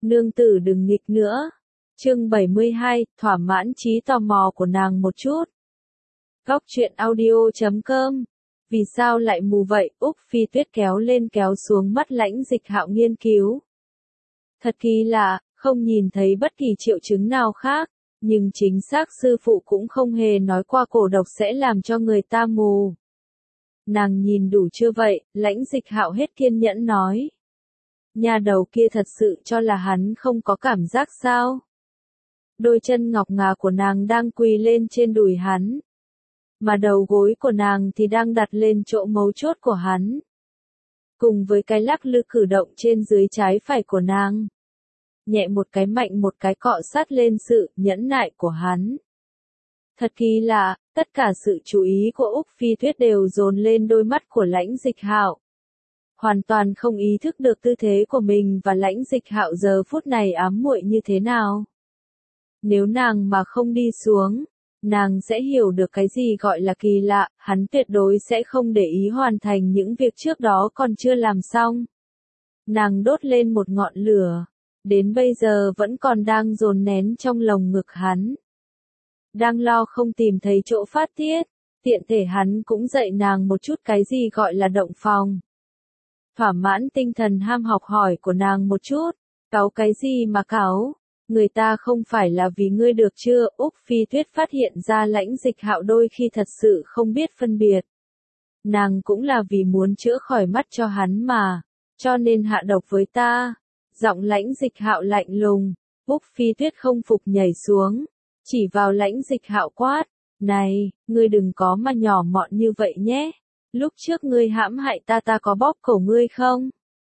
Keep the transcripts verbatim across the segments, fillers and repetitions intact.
Nương tử đừng nghịch nữa. Chương bảy mươi hai, thỏa mãn trí tò mò của nàng một chút. Góc truyện audio chấm com. Vì sao lại mù vậy? Úc Phi Tuyết kéo lên kéo xuống mắt Lãnh Dịch Hạo nghiên cứu. Thật kỳ lạ, không nhìn thấy bất kỳ triệu chứng nào khác, nhưng chính xác sư phụ cũng không hề nói qua cổ độc sẽ làm cho người ta mù. Nàng nhìn đủ chưa vậy? Lãnh Dịch Hạo hết kiên nhẫn nói. Nhà đầu kia thật sự cho là hắn không có cảm giác sao? Đôi chân ngọc ngà của nàng đang quỳ lên trên đùi hắn, mà đầu gối của nàng thì đang đặt lên chỗ mấu chốt của hắn, cùng với cái lắc lư cử động trên dưới trái phải của nàng. Nhẹ một cái mạnh một cái cọ sát lên sự nhẫn nại của hắn. Thật kỳ lạ, tất cả sự chú ý của Úc Phi Tuyết đều dồn lên đôi mắt của Lãnh Dịch Hạo. Hoàn toàn không ý thức được tư thế của mình và Lãnh Dịch Hạo giờ phút này ám muội như thế nào. Nếu nàng mà không đi xuống, nàng sẽ hiểu được cái gì gọi là kỳ lạ, hắn tuyệt đối sẽ không để ý hoàn thành những việc trước đó còn chưa làm xong. Nàng đốt lên một ngọn lửa, đến bây giờ vẫn còn đang dồn nén trong lồng ngực hắn. Đang lo không tìm thấy chỗ phát tiết, tiện thể hắn cũng dạy nàng một chút cái gì gọi là động phòng. Thỏa mãn tinh thần ham học hỏi của nàng một chút, cáu cái gì mà cáu, người ta không phải là vì ngươi được chưa? Úc Phi Tuyết phát hiện ra Lãnh Dịch Hạo đôi khi thật sự không biết phân biệt. Nàng cũng là vì muốn chữa khỏi mắt cho hắn mà, cho nên hạ độc với ta. Giọng Lãnh Dịch Hạo lạnh lùng, Úc Phi Tuyết không phục nhảy xuống, chỉ vào Lãnh Dịch Hạo quát, này, ngươi đừng có mà nhỏ mọn như vậy nhé. Lúc trước ngươi hãm hại ta ta có bóp cổ ngươi không?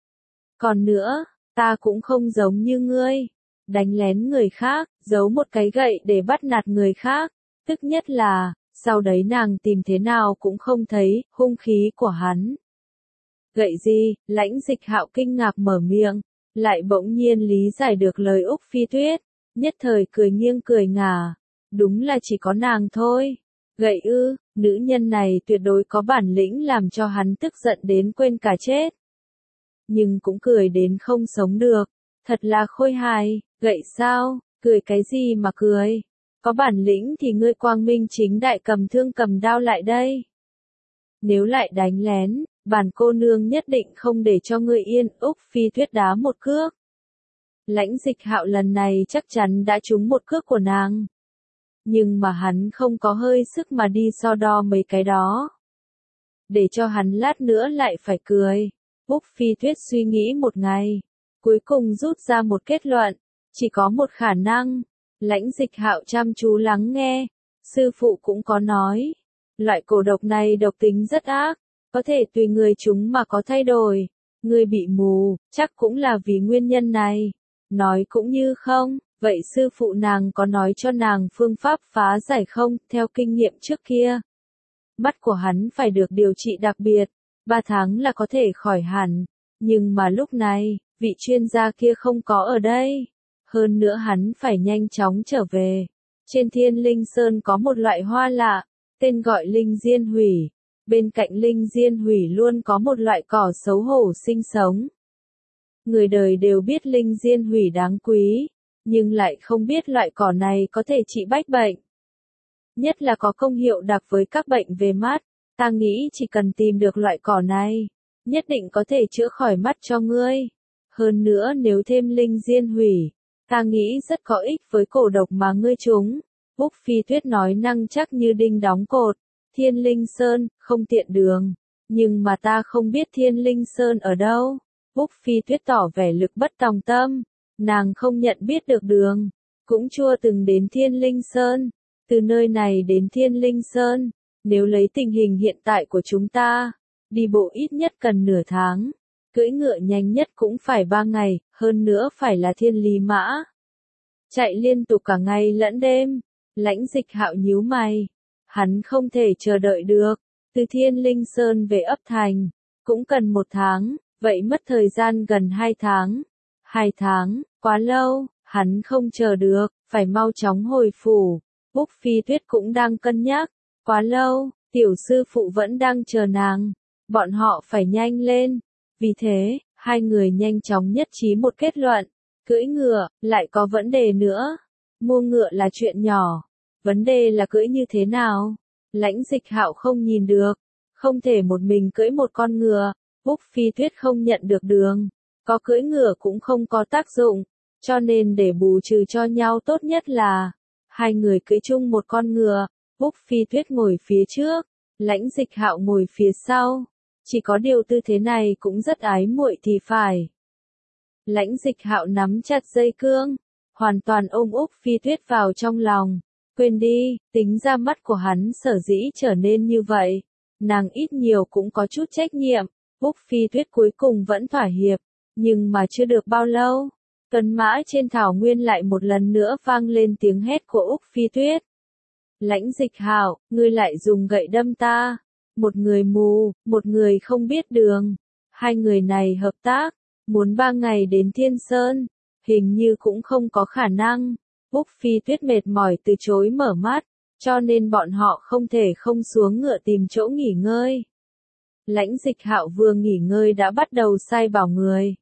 Còn nữa, ta cũng không giống như ngươi, đánh lén người khác, giấu một cái gậy để bắt nạt người khác, tức nhất là, sau đấy nàng tìm thế nào cũng không thấy hung khí của hắn. Gậy gì? Lãnh Dịch Hạo kinh ngạc mở miệng, lại bỗng nhiên lý giải được lời Úc Phi Tuyết, nhất thời cười nghiêng cười ngả, đúng là chỉ có nàng thôi. Gậy ư? Nữ nhân này tuyệt đối có bản lĩnh làm cho hắn tức giận đến quên cả chết. Nhưng cũng cười đến không sống được, thật là khôi hài. Gậy sao? Cười cái gì mà cười? Có bản lĩnh thì ngươi quang minh chính đại cầm thương cầm đao lại đây. Nếu lại đánh lén, bản cô nương nhất định không để cho ngươi yên. Úc Phi Tuyết đá một cước. Lãnh Dịch Hạo lần này chắc chắn đã trúng một cước của nàng. Nhưng mà hắn không có hơi sức mà đi so đo mấy cái đó. Để cho hắn lát nữa lại phải cười. Úc Phi Tuyết suy nghĩ một ngày, cuối cùng rút ra một kết luận. Chỉ có một khả năng. Lãnh Dịch Hạo chăm chú lắng nghe. Sư phụ cũng có nói, loại cổ độc này độc tính rất ác, có thể tùy người chúng mà có thay đổi. Ngươi bị mù, chắc cũng là vì nguyên nhân này. Nói cũng như không, vậy sư phụ nàng có nói cho nàng phương pháp phá giải không? Theo kinh nghiệm trước kia, mắt của hắn phải được điều trị đặc biệt, ba tháng là có thể khỏi hẳn. Nhưng mà lúc này, vị chuyên gia kia không có ở đây. Hơn nữa hắn phải nhanh chóng trở về. Trên Thiên Linh Sơn có một loại hoa lạ, tên gọi linh diên hủy. Bên cạnh linh diên hủy luôn có một loại cỏ xấu hổ sinh sống. Người đời đều biết linh diên hủy đáng quý, nhưng lại không biết loại cỏ này có thể trị bách bệnh. Nhất là có công hiệu đặc với các bệnh về mắt. Ta nghĩ chỉ cần tìm được loại cỏ này, nhất định có thể chữa khỏi mắt cho ngươi. Hơn nữa nếu thêm linh diên hủy, ta nghĩ rất có ích với cổ độc mà ngươi trúng. Úc Phi Tuyết nói năng chắc như đinh đóng cột. Thiên Linh Sơn, không tiện đường. Nhưng mà ta không biết Thiên Linh Sơn ở đâu. Úc Phi Tuyết tỏ vẻ lực bất tòng tâm. Nàng không nhận biết được đường, cũng chưa từng đến Thiên Linh Sơn. Từ nơi này đến Thiên Linh Sơn, nếu lấy tình hình hiện tại của chúng ta, đi bộ ít nhất cần nửa tháng. Cưỡi ngựa nhanh nhất cũng phải ba ngày, hơn nữa phải là thiên lý mã. Chạy liên tục cả ngày lẫn đêm. Lãnh Dịch Hạo nhíu mày. Hắn không thể chờ đợi được. Từ Thiên Linh Sơn về ấp thành, cũng cần một tháng, vậy mất thời gian gần hai tháng. Hai tháng, quá lâu, hắn không chờ được, phải mau chóng hồi phủ. Úc Phi Tuyết cũng đang cân nhắc. Quá lâu, tiểu sư phụ vẫn đang chờ nàng. Bọn họ phải nhanh lên. Vì thế, hai người nhanh chóng nhất trí một kết luận. Cưỡi ngựa, lại có vấn đề nữa. Mua ngựa là chuyện nhỏ. Vấn đề là cưỡi như thế nào? Lãnh Dịch Hạo không nhìn được. Không thể một mình cưỡi một con ngựa. Úc Phi Tuyết không nhận được đường. Có cưỡi ngựa cũng không có tác dụng. Cho nên để bù trừ cho nhau tốt nhất là hai người cưỡi chung một con ngựa. Úc Phi Tuyết ngồi phía trước, Lãnh Dịch Hạo ngồi phía sau. Chỉ có điều tư thế này cũng rất ái muội thì phải. Lãnh Dịch Hạo nắm chặt dây cương, hoàn toàn ôm Úc Phi Tuyết vào trong lòng. Quên đi, tính ra mắt của hắn sở dĩ trở nên như vậy. Nàng ít nhiều cũng có chút trách nhiệm. Úc Phi Tuyết cuối cùng vẫn thỏa hiệp. Nhưng mà chưa được bao lâu, tuần mã trên thảo nguyên lại một lần nữa vang lên tiếng hét của Úc Phi Tuyết. Lãnh Dịch Hạo, ngươi lại dùng gậy đâm ta. Một người mù, một người không biết đường. Hai người này hợp tác, muốn ba ngày đến Thiên Sơn, hình như cũng không có khả năng. Úc Phi Tuyết mệt mỏi từ chối mở mắt, cho nên bọn họ không thể không xuống ngựa tìm chỗ nghỉ ngơi. Lãnh Dịch Hạo vừa nghỉ ngơi đã bắt đầu sai bảo người.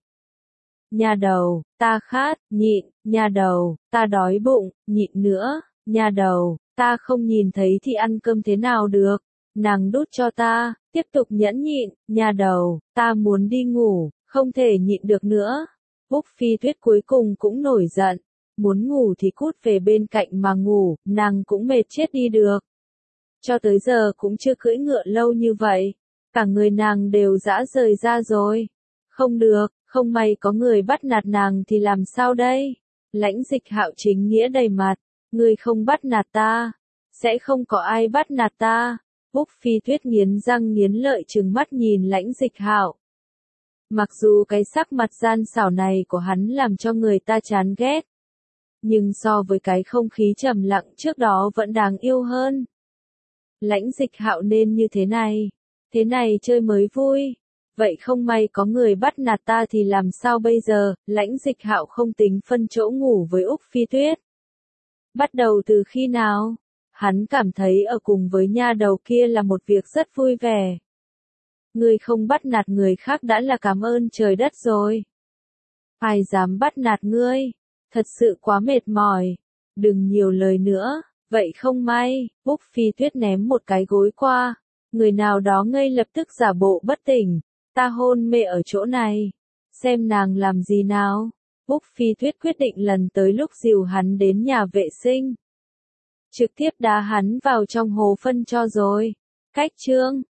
Nha đầu, ta khát, nhịn, nha đầu, ta đói bụng, nhịn nữa, nha đầu, ta không nhìn thấy thì ăn cơm thế nào được, nàng đút cho ta, tiếp tục nhẫn nhịn, nha đầu, ta muốn đi ngủ, không thể nhịn được nữa. Úc Phi Tuyết cuối cùng cũng nổi giận, muốn ngủ thì cút về bên cạnh mà ngủ, nàng cũng mệt chết đi được. Cho tới giờ cũng chưa cưỡi ngựa lâu như vậy, cả người nàng đều rã rời ra rồi. Không được, không may có người bắt nạt nàng thì làm sao đây? Lãnh Dịch Hạo chính nghĩa đầy mặt, ngươi không bắt nạt ta, sẽ không có ai bắt nạt ta. Úc Phi Tuyết nghiến răng nghiến lợi trừng mắt nhìn Lãnh Dịch Hạo. Mặc dù cái sắc mặt gian xảo này của hắn làm cho người ta chán ghét, nhưng so với cái không khí trầm lặng trước đó vẫn đáng yêu hơn. Lãnh Dịch Hạo nên như thế này, thế này chơi mới vui. Vậy không may có người bắt nạt ta thì làm sao bây giờ? Lãnh Dịch Hạo không tính phân chỗ ngủ với Úc Phi Tuyết. Bắt đầu từ khi nào? Hắn cảm thấy ở cùng với nha đầu kia là một việc rất vui vẻ. Ngươi không bắt nạt người khác đã là cảm ơn trời đất rồi. Ai dám bắt nạt ngươi? Thật sự quá mệt mỏi. Đừng nhiều lời nữa. Vậy không may, Úc Phi Tuyết ném một cái gối qua. Người nào đó ngay lập tức giả bộ bất tỉnh. Ta hôn mê ở chỗ này. Xem nàng làm gì nào. Úc Phi Tuyết quyết định lần tới lúc dìu hắn đến nhà vệ sinh. Trực tiếp đá hắn vào trong hồ phân cho rồi. Cách chương